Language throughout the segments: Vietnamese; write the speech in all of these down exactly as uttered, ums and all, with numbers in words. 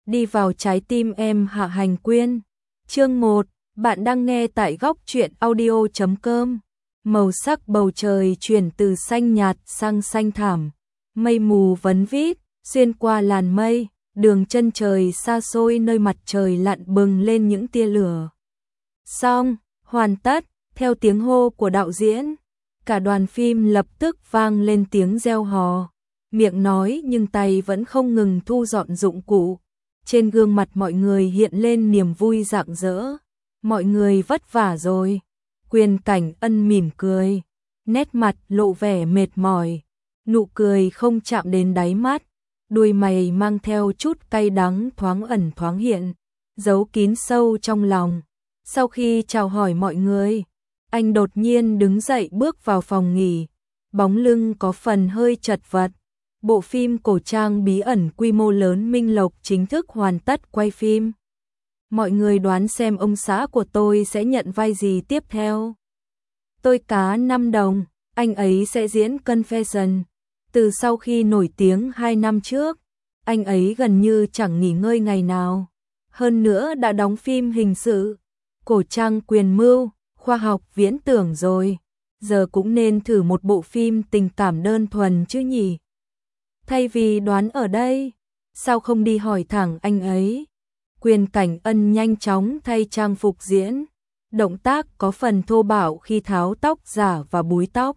đi vào trái tim em. Hạ Hành Quyên. Chương một, bạn đang nghe tại góc truyện audio chấm com. Màu sắc bầu trời chuyển từ xanh nhạt sang xanh thảm, mây mù vấn vít xuyên qua làn mây, đường chân trời xa xôi nơi mặt trời lặn bừng lên những tia lửa. Xong, hoàn tất, theo tiếng hô của đạo diễn, cả đoàn phim lập tức vang lên tiếng reo hò. Miệng nói nhưng tay vẫn không ngừng thu dọn dụng cụ. Trên gương mặt mọi người hiện lên niềm vui rạng rỡ. Mọi người vất vả rồi. Quyền Cảnh Ân mỉm cười, nét mặt lộ vẻ mệt mỏi, nụ cười không chạm đến đáy mắt, đuôi mày mang theo chút cay đắng thoáng ẩn thoáng hiện, giấu kín sâu trong lòng. Sau khi chào hỏi mọi người, anh đột nhiên đứng dậy bước vào phòng nghỉ, bóng lưng có phần hơi chật vật. Bộ phim cổ trang bí ẩn quy mô lớn Minh Lộc chính thức hoàn tất quay phim. Mọi người đoán xem ông xã của tôi sẽ nhận vai gì tiếp theo. Tôi cá năm đồng, anh ấy sẽ diễn Confession. Từ sau khi nổi tiếng hai năm trước, anh ấy gần như chẳng nghỉ ngơi ngày nào. Hơn nữa đã đóng phim hình sự, cổ trang quyền mưu, khoa học viễn tưởng rồi. Giờ cũng nên thử một bộ phim tình cảm đơn thuần chứ nhỉ. Thay vì đoán ở đây, sao không đi hỏi thẳng anh ấy. Quyền Cảnh Ân nhanh chóng thay trang phục diễn, động tác có phần thô bạo khi tháo tóc giả và búi tóc.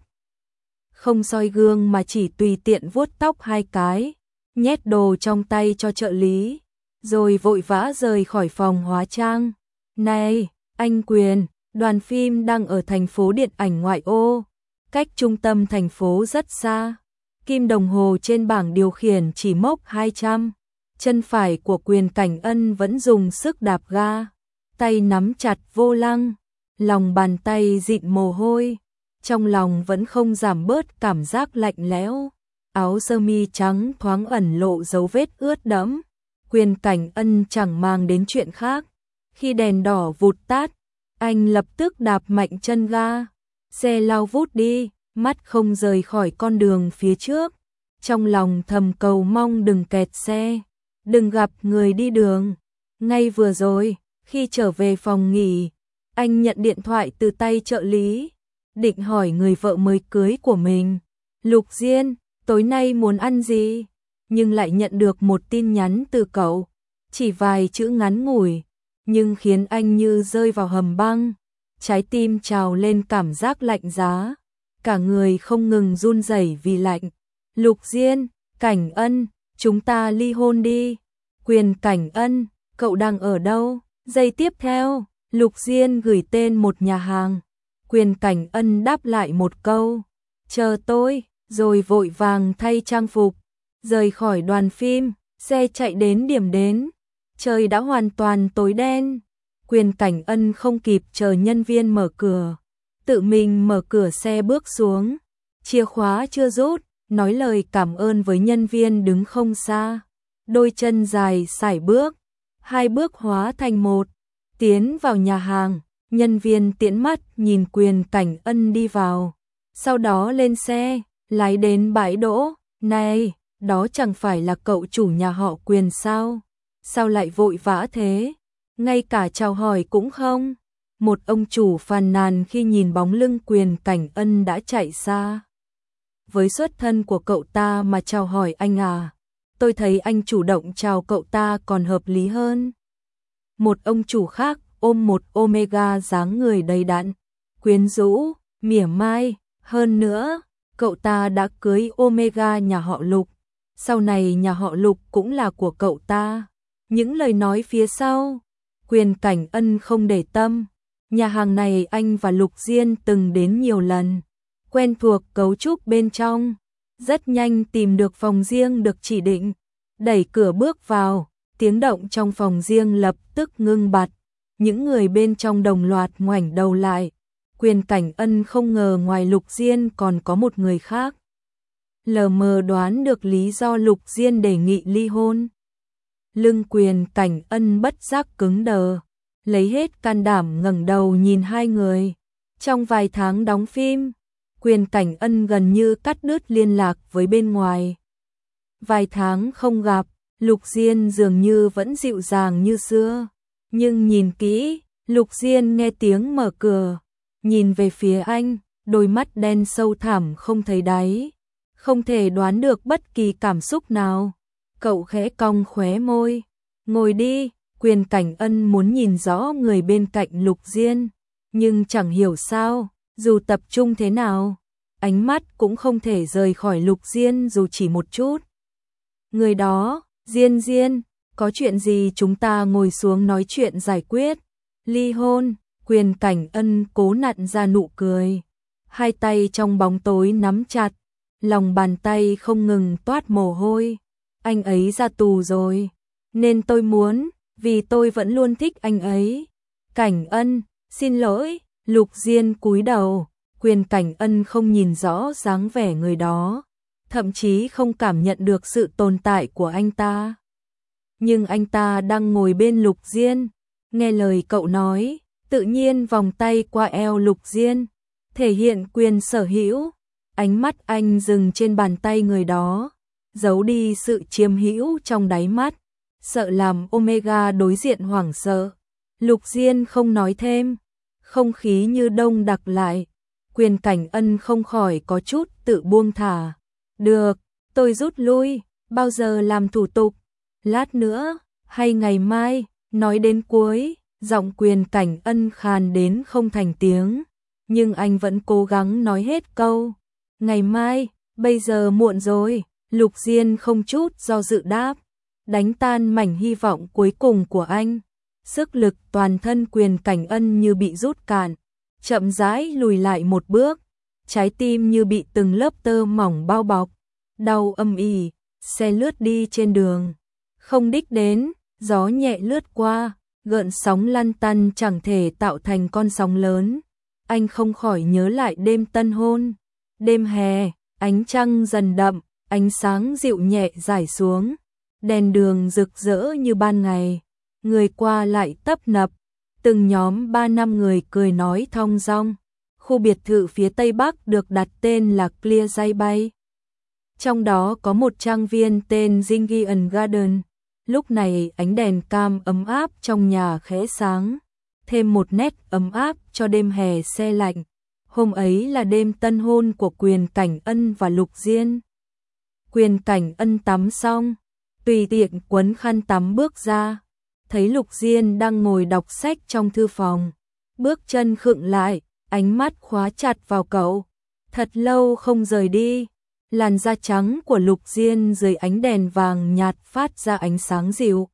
Không soi gương mà chỉ tùy tiện vuốt tóc hai cái, nhét đồ trong tay cho trợ lý, rồi vội vã rời khỏi phòng hóa trang. Này, anh Quyền, đoàn phim đang ở thành phố điện ảnh ngoại ô, cách trung tâm thành phố rất xa. Kim đồng hồ trên bảng điều khiển chỉ mốc hai trăm. Chân phải của Quyền Cảnh Ân vẫn dùng sức đạp ga, tay nắm chặt vô lăng, lòng bàn tay dịn mồ hôi, trong lòng vẫn không giảm bớt cảm giác lạnh lẽo. Áo sơ mi trắng thoáng ẩn lộ dấu vết ướt đẫm. Quyền Cảnh Ân chẳng mang đến chuyện khác. Khi đèn đỏ vụt tắt, anh lập tức đạp mạnh chân ga, xe lao vút đi, mắt không rời khỏi con đường phía trước, trong lòng thầm cầu mong đừng kẹt xe, đừng gặp người đi đường. Ngay vừa rồi, khi trở về phòng nghỉ, anh nhận điện thoại từ tay trợ lý, định hỏi người vợ mới cưới của mình, Lục Diên, tối nay muốn ăn gì? Nhưng lại nhận được một tin nhắn từ cậu, chỉ vài chữ ngắn ngủi, nhưng khiến anh như rơi vào hầm băng, trái tim trào lên cảm giác lạnh giá, cả người không ngừng run rẩy vì lạnh. Lục Diên, Cảnh Ân, chúng ta ly hôn đi. Quyền Cảnh Ân, cậu đang ở đâu? Giây tiếp theo, Lục Diên gửi tên một nhà hàng. Quyền Cảnh Ân đáp lại một câu, chờ tôi, rồi vội vàng thay trang phục, rời khỏi đoàn phim, xe chạy đến điểm đến. Trời đã hoàn toàn tối đen. Quyền Cảnh Ân không kịp chờ nhân viên mở cửa, tự mình mở cửa xe bước xuống, chìa khóa chưa rút, nói lời cảm ơn với nhân viên đứng không xa. Đôi chân dài sải bước, hai bước hóa thành một, tiến vào nhà hàng. Nhân viên tiễn mắt nhìn Quyền Cảnh Ân đi vào, sau đó lên xe, lái đến bãi đỗ. Này, đó chẳng phải là cậu chủ nhà họ Quyền sao? Sao lại vội vã thế? Ngay cả chào hỏi cũng không? Một ông chủ phàn nàn khi nhìn bóng lưng Quyền Cảnh Ân đã chạy xa. Với xuất thân của cậu ta mà chào hỏi anh à? Tôi thấy anh chủ động chào cậu ta còn hợp lý hơn. Một ông chủ khác ôm một Omega dáng người đầy đặn, quyến rũ, mỉa mai. Hơn nữa, cậu ta đã cưới Omega nhà họ Lục. Sau này nhà họ Lục cũng là của cậu ta. Những lời nói phía sau, Quyền Cảnh Ân không để tâm. Nhà hàng này anh và Lục Diên từng đến nhiều lần, quen thuộc cấu trúc bên trong. Rất nhanh tìm được phòng riêng được chỉ định, đẩy cửa bước vào, tiếng động trong phòng riêng lập tức ngưng bặt. Những người bên trong đồng loạt ngoảnh đầu lại. Quyền Cảnh Ân không ngờ ngoài Lục Diên còn có một người khác. Lờ mờ đoán được lý do Lục Diên đề nghị ly hôn. Lưng Quyền Cảnh Ân bất giác cứng đờ, lấy hết can đảm ngẩng đầu nhìn hai người. Trong vài tháng đóng phim, Quyền Cảnh Ân gần như cắt đứt liên lạc với bên ngoài. Vài tháng không gặp, Lục Diên dường như vẫn dịu dàng như xưa, nhưng nhìn kỹ, Lục Diên nghe tiếng mở cửa, nhìn về phía anh, đôi mắt đen sâu thẳm không thấy đáy, không thể đoán được bất kỳ cảm xúc nào. Cậu khẽ cong khóe môi, ngồi đi. Quyền Cảnh Ân muốn nhìn rõ người bên cạnh Lục Diên, nhưng chẳng hiểu sao, dù tập trung thế nào, ánh mắt cũng không thể rời khỏi Lục Diên dù chỉ một chút. Người đó, Diên Diên, có chuyện gì chúng ta ngồi xuống nói chuyện giải quyết. Ly hôn. Quyền Cảnh Ân cố nặn ra nụ cười, hai tay trong bóng tối nắm chặt, lòng bàn tay không ngừng toát mồ hôi. Anh ấy ra tù rồi, nên tôi muốn, vì tôi vẫn luôn thích anh ấy. Cảnh Ân, xin lỗi. Lục Diên cúi đầu, Quyền Cảnh Ân không nhìn rõ dáng vẻ người đó, thậm chí không cảm nhận được sự tồn tại của anh ta. Nhưng anh ta đang ngồi bên Lục Diên, nghe lời cậu nói, tự nhiên vòng tay qua eo Lục Diên, thể hiện quyền sở hữu. Ánh mắt anh dừng trên bàn tay người đó, giấu đi sự chiếm hữu trong đáy mắt, sợ làm Omega đối diện hoảng sợ. Lục Diên không nói thêm, không khí như đông đặc lại. Quyền Cảnh Ân không khỏi có chút tự buông thả. Được, tôi rút lui, bao giờ làm thủ tục? Lát nữa, hay ngày mai? Nói đến cuối, giọng Quyền Cảnh Ân khàn đến không thành tiếng, nhưng anh vẫn cố gắng nói hết câu. Ngày mai, bây giờ muộn rồi. Lục Diên không chút do dự đáp, đánh tan mảnh hy vọng cuối cùng của anh. Sức lực toàn thân Quyền Cảnh Ân như bị rút cạn, chậm rãi lùi lại một bước, trái tim như bị từng lớp tơ mỏng bao bọc, đau âm ỉ. Xe lướt đi trên đường không đích đến, gió nhẹ lướt qua, gợn sóng lăn tăn chẳng thể tạo thành con sóng lớn. Anh không khỏi nhớ lại đêm tân hôn, đêm hè, ánh trăng dần đậm, ánh sáng dịu nhẹ rải xuống, đèn đường rực rỡ như ban ngày, người qua lại tấp nập, từng nhóm ba năm người cười nói thong dong. Khu biệt thự phía tây bắc được đặt tên là Clear Day Bay. Trong đó có một trang viên tên Zingian Garden. Lúc này ánh đèn cam ấm áp trong nhà khẽ sáng, thêm một nét ấm áp cho đêm hè se lạnh. Hôm ấy là đêm tân hôn của Quyền Cảnh Ân và Lục Diên. Quyền Cảnh Ân tắm xong, tùy tiện quấn khăn tắm bước ra, thấy Lục Diên đang ngồi đọc sách trong thư phòng, bước chân khựng lại, ánh mắt khóa chặt vào cậu, thật lâu không rời đi. Làn da trắng của Lục Diên dưới ánh đèn vàng nhạt phát ra ánh sáng dịu.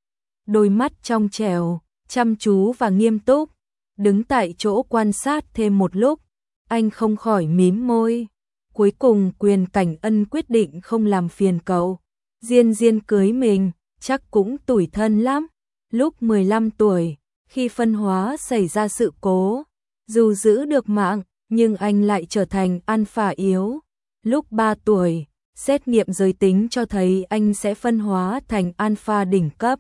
Đôi mắt trong trẻo, chăm chú và nghiêm túc, đứng tại chỗ quan sát thêm một lúc, anh không khỏi mím môi. Cuối cùng Quyền Cảnh Ân quyết định không làm phiền cậu. Diên Diên cưới mình, chắc cũng tủi thân lắm. Lúc mười lăm tuổi, khi phân hóa xảy ra sự cố, dù giữ được mạng, nhưng anh lại trở thành alpha yếu. Lúc ba tuổi, xét nghiệm giới tính cho thấy anh sẽ phân hóa thành alpha đỉnh cấp.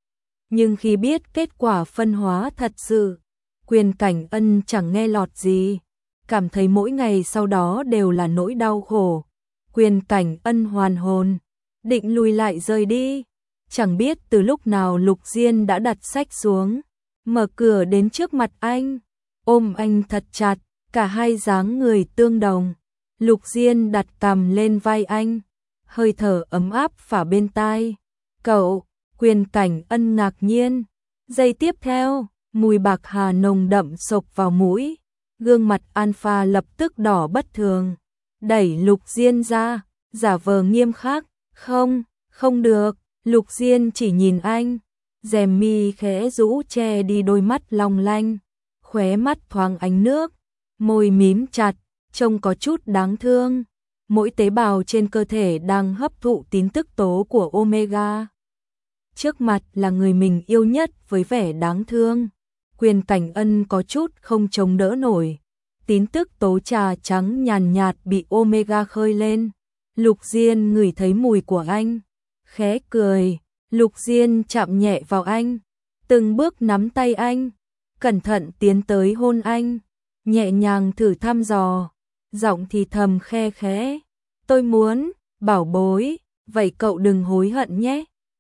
Nhưng khi biết kết quả phân hóa thật sự, Quyền Cảnh Ân chẳng nghe lọt gì, cảm thấy mỗi ngày sau đó đều là nỗi đau khổ. Quyền Cảnh Ân hoàn hồn, định lùi lại rời đi. Chẳng biết từ lúc nào Lục Diên đã đặt sách xuống, mở cửa đến trước mặt anh, ôm anh thật chặt, cả hai dáng người tương đồng. Lục Diên đặt cằm lên vai anh, hơi thở ấm áp phả bên tai. Cậu, Quyền Cảnh Ân ngạc nhiên. Giây tiếp theo, mùi bạc hà nồng đậm xộc vào mũi, gương mặt alpha lập tức đỏ bất thường. Đẩy Lục Diên ra, giả vờ nghiêm khắc. Không, không được. Lục Diên chỉ nhìn anh, rèm mi khẽ rũ che đi đôi mắt long lanh, khóe mắt thoáng ánh nước, môi mím chặt, trông có chút đáng thương. Mỗi tế bào trên cơ thể đang hấp thụ tin tức tố của Omega. Trước mặt là người mình yêu nhất với vẻ đáng thương. Quyền Cảnh Ân có chút không chống đỡ nổi. Tin tức tố trà trắng nhàn nhạt bị Omega khơi lên. Lục Diên ngửi thấy mùi của anh, khẽ cười. Lục Diên chạm nhẹ vào anh, từng bước nắm tay anh, cẩn thận tiến tới hôn anh, nhẹ nhàng thử thăm dò, giọng thì thầm khe khẽ. Tôi muốn, bảo bối, vậy cậu đừng hối hận nhé.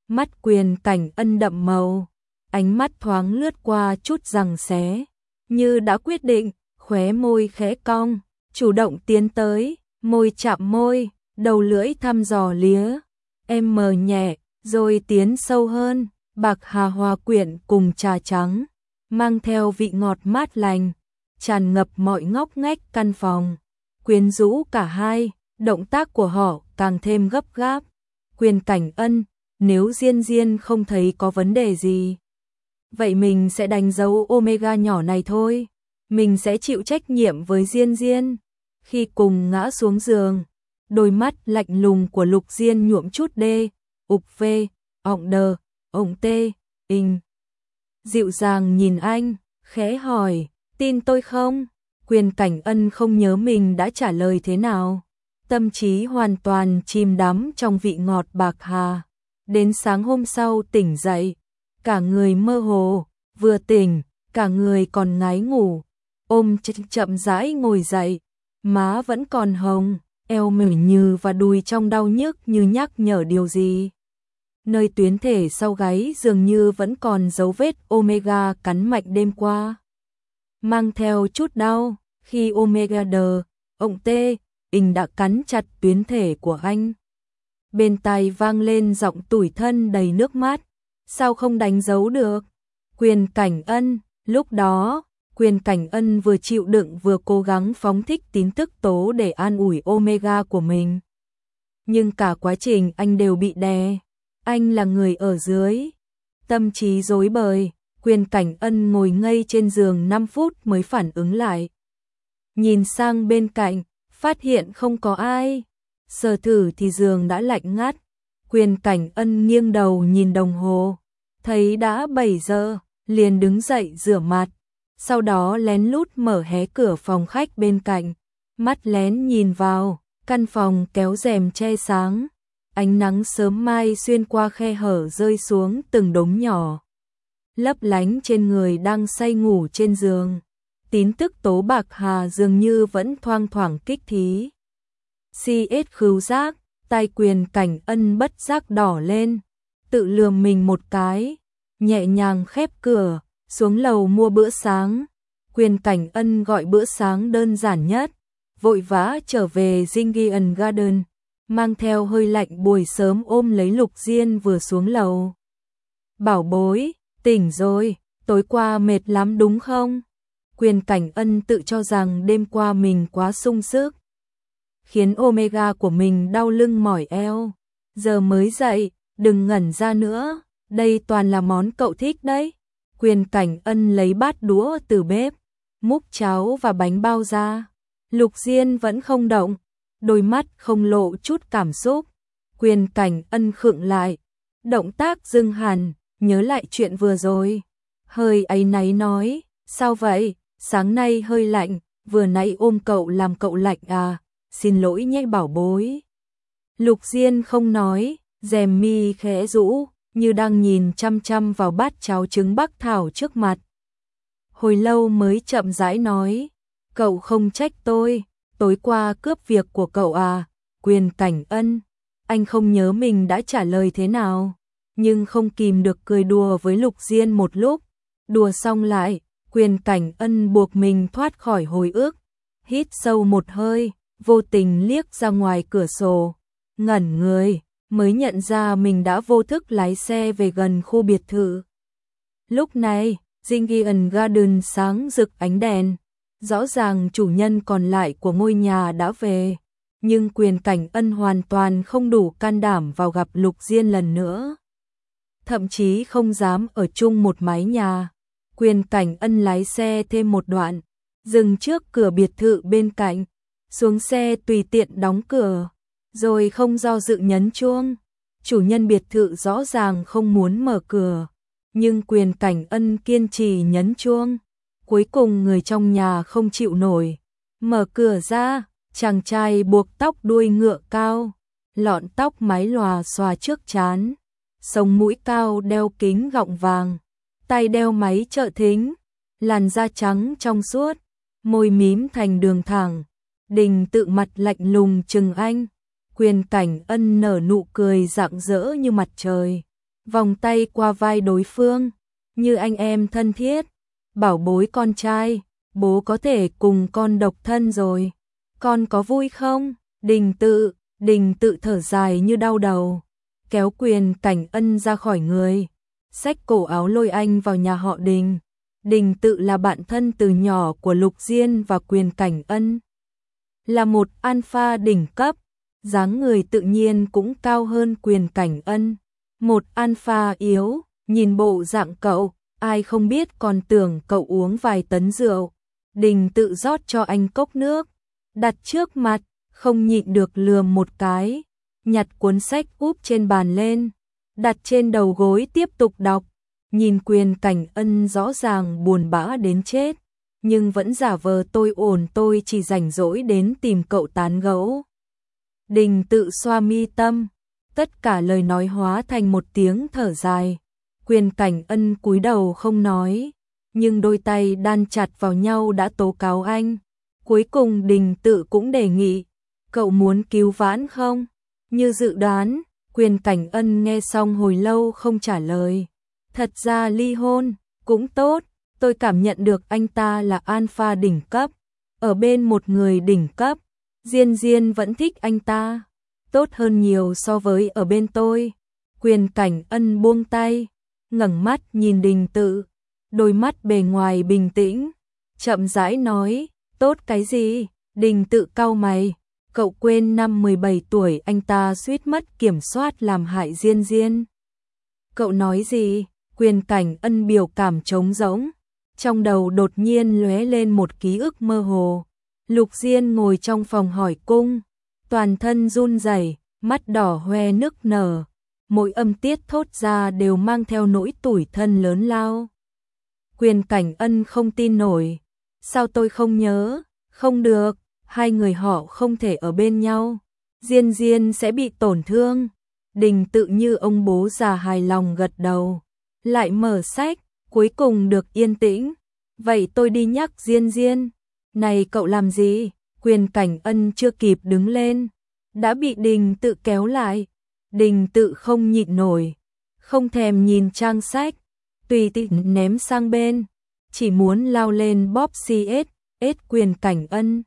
Mắt Quyền Cảnh Ân đậm màu, ánh mắt thoáng lướt qua chút giằng xé, như đã quyết định, khóe môi khẽ cong, chủ động tiến tới, môi chạm môi, đầu lưỡi thăm dò lía, em mờ nhẹ, rồi tiến sâu hơn, bạc hà hòa quyện cùng trà trắng, mang theo vị ngọt mát lành, tràn ngập mọi ngóc ngách căn phòng, quyến rũ cả hai, động tác của họ càng thêm gấp gáp. Quyền Cảnh Ân, nếu Diên Diên không thấy có vấn đề gì, vậy mình sẽ đánh dấu Omega nhỏ này thôi, mình sẽ chịu trách nhiệm với Diên Diên. Khi cùng ngã xuống giường, đôi mắt lạnh lùng của Lục Diên nhuộm chút đê, ục vê, ọng đờ, ổng tê, inh. Dịu dàng nhìn anh, khẽ hỏi, tin tôi không? Quyền Cảnh Ân không nhớ mình đã trả lời thế nào. Tâm trí hoàn toàn chìm đắm trong vị ngọt bạc hà. Đến sáng hôm sau tỉnh dậy, cả người mơ hồ, vừa tỉnh, cả người còn ngái ngủ. Ôm ch chậm rãi ngồi dậy, má vẫn còn hồng, eo mềm như và đùi trong đau nhức như nhắc nhở điều gì. Nơi tuyến thể sau gáy dường như vẫn còn dấu vết Omega cắn mạnh đêm qua. Mang theo chút đau, khi Omega đờ, ổng tê, inh đã cắn chặt tuyến thể của anh. Bên tai vang lên giọng tủi thân đầy nước mắt, sao không đánh dấu được? Quyền Cảnh Ân, lúc đó, Quyền Cảnh Ân vừa chịu đựng vừa cố gắng phóng thích tin tức tố để an ủi Omega của mình. Nhưng cả quá trình anh đều bị đè, anh là người ở dưới. Tâm trí rối bời, Quyền Cảnh Ân ngồi ngây trên giường năm phút mới phản ứng lại. Nhìn sang bên cạnh, phát hiện không có ai. Sờ thử thì giường đã lạnh ngắt. Quyền Cảnh Ân nghiêng đầu nhìn đồng hồ, thấy đã bảy giờ, liền đứng dậy rửa mặt. Sau đó lén lút mở hé cửa phòng khách bên cạnh, mắt lén nhìn vào, căn phòng kéo rèm che sáng. Ánh nắng sớm mai xuyên qua khe hở rơi xuống từng đốm nhỏ, lấp lánh trên người đang say ngủ trên giường. Tín tức tố bạc hà dường như vẫn thoang thoảng kích thí. Si ết khứu giác, tai Quyền Cảnh Ân bất giác đỏ lên, tự lườm mình một cái, nhẹ nhàng khép cửa, xuống lầu mua bữa sáng. Quyền Cảnh Ân gọi bữa sáng đơn giản nhất, vội vã trở về Zingian Garden, mang theo hơi lạnh buổi sớm ôm lấy Lục Diên vừa xuống lầu. Bảo bối, tỉnh rồi, tối qua mệt lắm đúng không? Quyền Cảnh Ân tự cho rằng đêm qua mình quá sung sức, khiến Omega của mình đau lưng mỏi eo. Giờ mới dậy, đừng ngẩn ra nữa, đây toàn là món cậu thích đấy. Quyền Cảnh Ân lấy bát đũa từ bếp, múc cháo và bánh bao ra. Lục Diên vẫn không động, đôi mắt không lộ chút cảm xúc. Quyền Cảnh Ân khựng lại, động tác dừng hẳn, nhớ lại chuyện vừa rồi. Hơi áy náy nói, sao vậy, sáng nay hơi lạnh, vừa nãy ôm cậu làm cậu lạnh à, xin lỗi nhé bảo bối. Lục Diên không nói, rèm mi khẽ rũ, như đang nhìn chăm chăm vào bát cháo trứng bắc thảo trước mặt. Hồi lâu mới chậm rãi nói, cậu không trách tôi, tối qua cướp việc của cậu à? Quyền Cảnh Ân, anh không nhớ mình đã trả lời thế nào, nhưng không kìm được cười đùa với Lục Diên một lúc. Đùa xong lại, Quyền Cảnh Ân buộc mình thoát khỏi hồi ức, hít sâu một hơi, vô tình liếc ra ngoài cửa sổ, ngẩn người, mới nhận ra mình đã vô thức lái xe về gần khu biệt thự. Lúc này, Zingian Garden sáng rực ánh đèn, rõ ràng chủ nhân còn lại của ngôi nhà đã về, nhưng Quyền Cảnh Ân hoàn toàn không đủ can đảm vào gặp Lục Diên lần nữa. Thậm chí không dám ở chung một mái nhà. Quyền Cảnh Ân lái xe thêm một đoạn, dừng trước cửa biệt thự bên cạnh, xuống xe tùy tiện đóng cửa, rồi không do dự nhấn chuông. Chủ nhân biệt thự rõ ràng không muốn mở cửa, nhưng Quyền Cảnh Ân kiên trì nhấn chuông. Cuối cùng người trong nhà không chịu nổi, mở cửa ra, chàng trai buộc tóc đuôi ngựa cao, lọn tóc mái lòa xòa trước trán, sống mũi cao đeo kính gọng vàng, tay đeo máy trợ thính, làn da trắng trong suốt, môi mím thành đường thẳng, đình tự mặt lạnh lùng chừng anh. Quyền Cảnh Ân nở nụ cười rạng rỡ như mặt trời, vòng tay qua vai đối phương, như anh em thân thiết, bảo bối con trai, bố có thể cùng con độc thân rồi, con có vui không? Đình Tự, Đình Tự thở dài như đau đầu, kéo Quyền Cảnh Ân ra khỏi người, xách cổ áo lôi anh vào nhà họ Đình. Đình Tự là bạn thân từ nhỏ của Lục Diên và Quyền Cảnh Ân, là một alpha đỉnh cấp, dáng người tự nhiên cũng cao hơn Quyền Cảnh Ân. Một alpha yếu, nhìn bộ dạng cậu, ai không biết còn tưởng cậu uống vài tấn rượu. Đình Tự rót cho anh cốc nước, đặt trước mặt, không nhịn được lườm một cái, nhặt cuốn sách úp trên bàn lên, đặt trên đầu gối tiếp tục đọc. Nhìn Quyền Cảnh Ân rõ ràng buồn bã đến chết, nhưng vẫn giả vờ tôi ổn, tôi chỉ rảnh rỗi đến tìm cậu tán gẫu. Đình Tự xoa mi tâm, tất cả lời nói hóa thành một tiếng thở dài. Quyền Cảnh Ân cúi đầu không nói, nhưng đôi tay đan chặt vào nhau đã tố cáo anh. Cuối cùng Đình Tự cũng đề nghị, cậu muốn cứu vãn không? Như dự đoán, Quyền Cảnh Ân nghe xong hồi lâu không trả lời. Thật ra ly hôn cũng tốt, tôi cảm nhận được anh ta là alpha đỉnh cấp, ở bên một người đỉnh cấp, Diên Diên vẫn thích anh ta, tốt hơn nhiều so với ở bên tôi. Quyền Cảnh Ân buông tay, ngẩng mắt nhìn Đình Tự, đôi mắt bề ngoài bình tĩnh, chậm rãi nói, tốt cái gì? Đình Tự cau mày, cậu quên năm mười bảy tuổi anh ta suýt mất kiểm soát làm hại Diên Diên. Cậu nói gì? Quyền Cảnh Ân biểu cảm trống rỗng, trong đầu đột nhiên lóe lên một ký ức mơ hồ. Lục Diên ngồi trong phòng hỏi cung, toàn thân run rẩy, mắt đỏ hoe nức nở, mỗi âm tiết thốt ra đều mang theo nỗi tủi thân lớn lao. Quyền Cảnh Ân không tin nổi, sao tôi không nhớ? Không được, hai người họ không thể ở bên nhau, Diên Diên sẽ bị tổn thương. Đình Tự như ông bố già hài lòng gật đầu, lại mở sách, cuối cùng được yên tĩnh. Vậy tôi đi nhắc Diên Diên. Này cậu làm gì? Quyền Cảnh Ân chưa kịp đứng lên, đã bị Đình Tự kéo lại. Đình Tự không nhịn nổi, không thèm nhìn trang sách, tùy tiện ném sang bên, chỉ muốn lao lên bóp xê ét ét Quyền Cảnh Ân.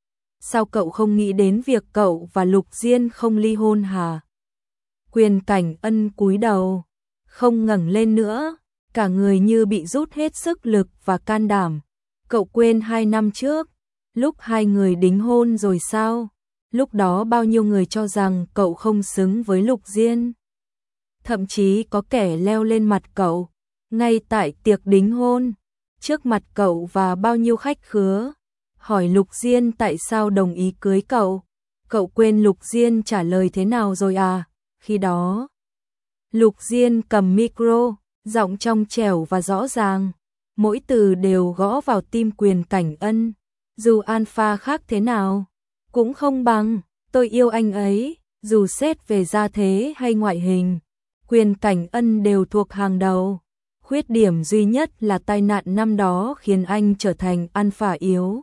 Sao cậu không nghĩ đến việc cậu và Lục Diên không ly hôn hả? Quyền Cảnh Ân cúi đầu, không ngẩng lên nữa, cả người như bị rút hết sức lực và can đảm. Cậu quên hai năm trước, lúc hai người đính hôn rồi sao? Lúc đó bao nhiêu người cho rằng cậu không xứng với Lục Diên. Thậm chí có kẻ leo lên mặt cậu, ngay tại tiệc đính hôn, trước mặt cậu và bao nhiêu khách khứa, hỏi Lục Diên tại sao đồng ý cưới cậu. Cậu quên Lục Diên trả lời thế nào rồi à? Khi đó, Lục Diên cầm micro, giọng trong trẻo và rõ ràng, mỗi từ đều gõ vào tim Quyền Cảnh Ân. Dù alpha khác thế nào, cũng không bằng, tôi yêu anh ấy, dù xét về gia thế hay ngoại hình, Quyền Cảnh Ân đều thuộc hàng đầu. Khuyết điểm duy nhất là tai nạn năm đó khiến anh trở thành alpha yếu.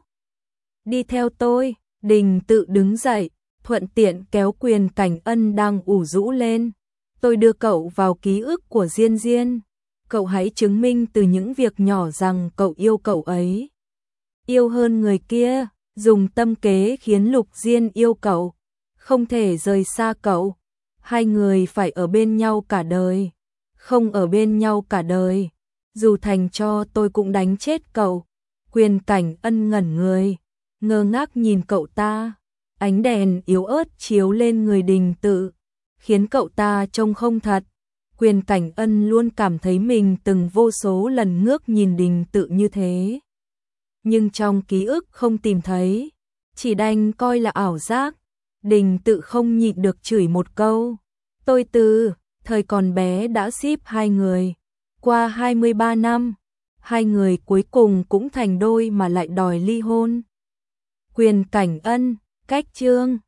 Đi theo tôi. Đình Tự đứng dậy, thuận tiện kéo Quyền Cảnh Ân đang ủ rũ lên. Tôi đưa cậu vào ký ức của Diên Diên. Cậu hãy chứng minh từ những việc nhỏ rằng cậu yêu cậu ấy. Yêu hơn người kia, dùng tâm kế khiến Lục Diên yêu cậu, không thể rời xa cậu. Hai người phải ở bên nhau cả đời. Không ở bên nhau cả đời, dù thành cho tôi cũng đánh chết cậu. Quyền Cảnh Ân ngẩn người, ngơ ngác nhìn cậu ta. Ánh đèn yếu ớt chiếu lên người Đình Tự, khiến cậu ta trông không thật. Quyền Cảnh Ân luôn cảm thấy mình từng vô số lần ngước nhìn Đình Tự như thế, nhưng trong ký ức không tìm thấy, chỉ đành coi là ảo giác. Đình Tự không nhịn được chửi một câu. Tôi từ thời còn bé đã ship hai người, qua hai mươi ba năm, hai người cuối cùng cũng thành đôi mà lại đòi ly hôn. Quyền Cảnh Ân, cách chương